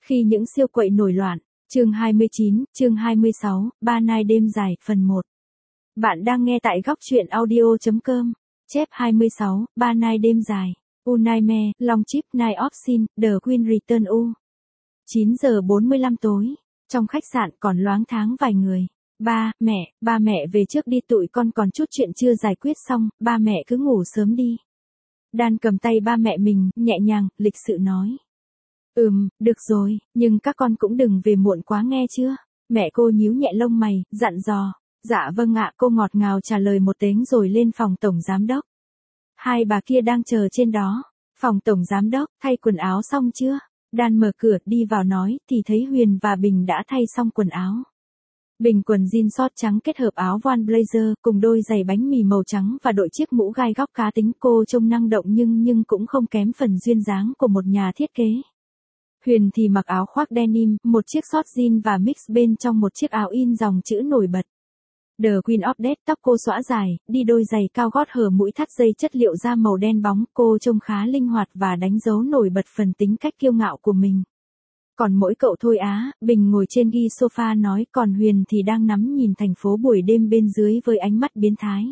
Khi những siêu quậy nổi loạn. Chương 29, chương 26, 3 night đêm dài, phần 1. Bạn đang nghe tại góc truyện audio.com. Chép 26, 3 night đêm dài. Unnaime, Long Chip Night of Sin, The Queen Return U. 9 giờ 45 tối. Trong khách sạn còn loáng thoáng vài người. Ba mẹ về trước đi, tụi con còn chút chuyện chưa giải quyết xong, ba mẹ cứ ngủ sớm đi. Dan cầm tay ba mẹ mình, nhẹ nhàng, lịch sự nói. Được rồi, nhưng các con cũng đừng về muộn quá nghe chưa? Mẹ cô nhíu nhẹ lông mày, dặn dò. Dạ vâng ạ, cô ngọt ngào trả lời một tiếng rồi lên phòng tổng giám đốc. Hai bà kia đang chờ trên đó. Phòng tổng giám đốc, thay quần áo xong chưa? Dan mở cửa đi vào nói thì thấy Huyền và Bình đã thay xong quần áo. Bình quần jean short trắng kết hợp áo voan blazer cùng đôi giày bánh mì màu trắng và đội chiếc mũ gai góc cá tính, cô trông năng động nhưng cũng không kém phần duyên dáng của một nhà thiết kế. Huyền thì mặc áo khoác denim, một chiếc short jean và mix bên trong một chiếc áo in dòng chữ nổi bật. The Queen of Death, tóc cô xõa dài, đi đôi giày cao gót hở mũi, thắt dây chất liệu da màu đen bóng, cô trông khá linh hoạt và đánh dấu nổi bật phần tính cách kiêu ngạo của mình. Còn mỗi cậu thôi á, Bình ngồi trên ghi sofa nói, còn Huyền thì đang ngắm nhìn thành phố buổi đêm bên dưới với ánh mắt biến thái.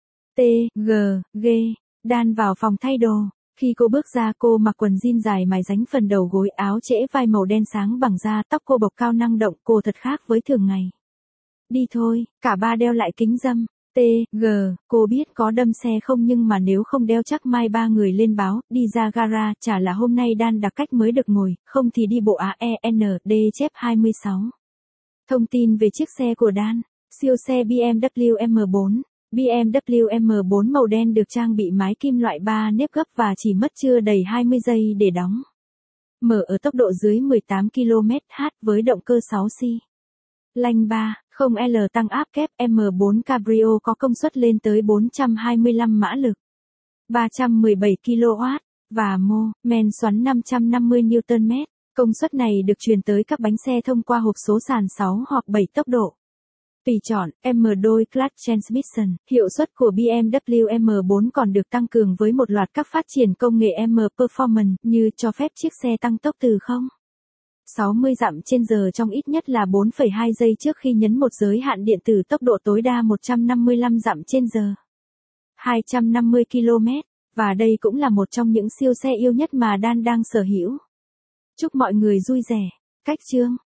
Dan vào phòng thay đồ. Khi cô bước ra, cô mặc quần jean dài mài ránh phần đầu gối, áo trễ vai màu đen sáng bằng da, tóc cô bộc cao năng động, cô thật khác với thường ngày. Đi thôi, cả ba đeo lại kính râm. Cô biết có đâm xe không, nhưng mà nếu không đeo chắc mai ba người lên báo, đi ra gara, chả là hôm nay Dan đặc cách mới được ngồi, không thì đi bộ AEND chép 26. Thông tin về chiếc xe của Dan, siêu xe BMW M4. BMW M4 màu đen được trang bị mái kim loại 3 nếp gấp và chỉ mất chưa đầy 20 giây để đóng. Mở ở tốc độ dưới 18 km/h với động cơ 6 xi lanh 3.0L tăng áp kép. M4 Cabrio có công suất lên tới 425 mã lực, 317 kW và men xoắn 550 Nm. Công suất này được truyền tới các bánh xe thông qua hộp số sàn 6 hoặc 7 tốc độ. Tùy chọn, M2 Clutch Transmission, hiệu suất của BMW M4 còn được tăng cường với một loạt các phát triển công nghệ M Performance như cho phép chiếc xe tăng tốc từ 0-60 dặm/giờ trong ít nhất là 4,2 giây trước khi nhấn một giới hạn điện tử, tốc độ tối đa 155 dặm/giờ, 250 km, và đây cũng là một trong những siêu xe yêu nhất mà Dan đang sở hữu. Chúc mọi người vui vẻ. Cách chương